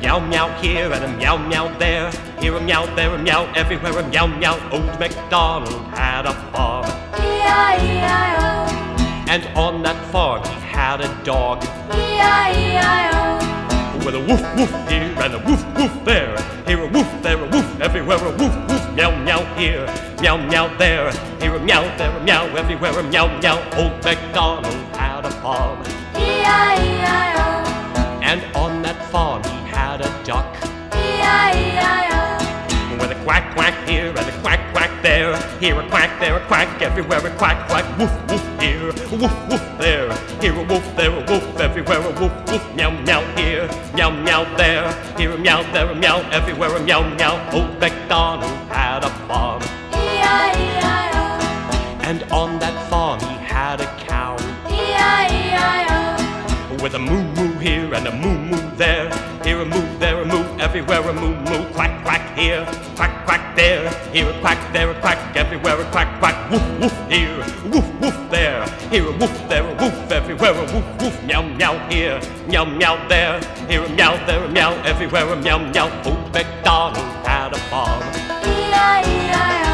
meow meow here and a meow meow there. Here a meow, there a meow, everywhere a meow meow. Old MacDonald had a farm. E-I-E-I-O. And on that farm he had a dog. E-I-E-I-O. With a woof woof here and a woof woof there. Here a woof, there a woof, everywhere a woof woof. Meow meow here, meow meow there. Here a meow, there a meow, everywhere a meow meow. Old MacDonald had a farm. E-I-E-I-O. And on that farm he had a duck. E-I-E-I-O. With a quack quack here and a quack quack there. Here a quack, there a quack, everywhere a quack quack. Woof woof here, woof woof there. Here a woof, there a woof, everywhere a woof woof. Meow meow here, meow meow there. Here a meow, there a meow, everywhere a meow meow. Old MacDonald had a farm. E-I-E-I-O. And on that farm he had a cow. E-I-E-I-O. With a moo moo here and a moo moo there. Here a moo, there a moo, everywhere a moo moo. Quack quack here, quack quack there. Here a quack, there a quack, everywhere a quack quack. Woof woof here, woof woof there. Here a woof, there a woof, everywhere a woof woof. Meow meow here, meow meow there. Here a meow, there a meow, everywhere a meow meow. Old MacDonald had a farm. E-I-E-I-O.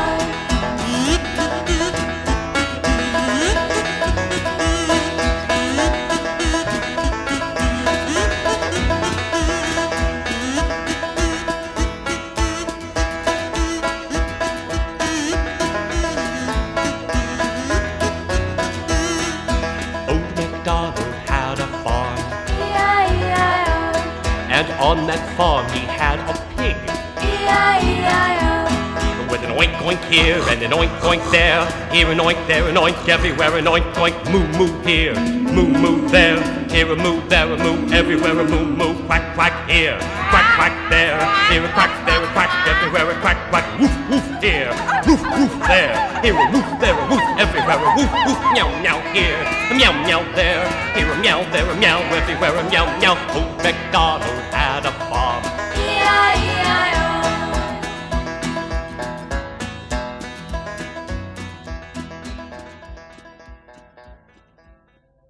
MacDonald had a farm. E-I-E-I-O. And on that farm he had a pig. E-I-E-I-O. With an oink oink here and an oink oink there. Here an oink, there an oink, everywhere an oink oink. Moo moo here, moo moo there. Here a moo, there a moo, everywhere a moo moo. Quack quack here, quack quack there. Here a quack, there a quack, everywhere a quack quack. Woof woof here, woof woof there. Here a woof, there a woof, everywhere a woof woof. Meow meow here, meow meow there. Here a meow, there a meow, everywhere a meow meow. Old MacDonald had a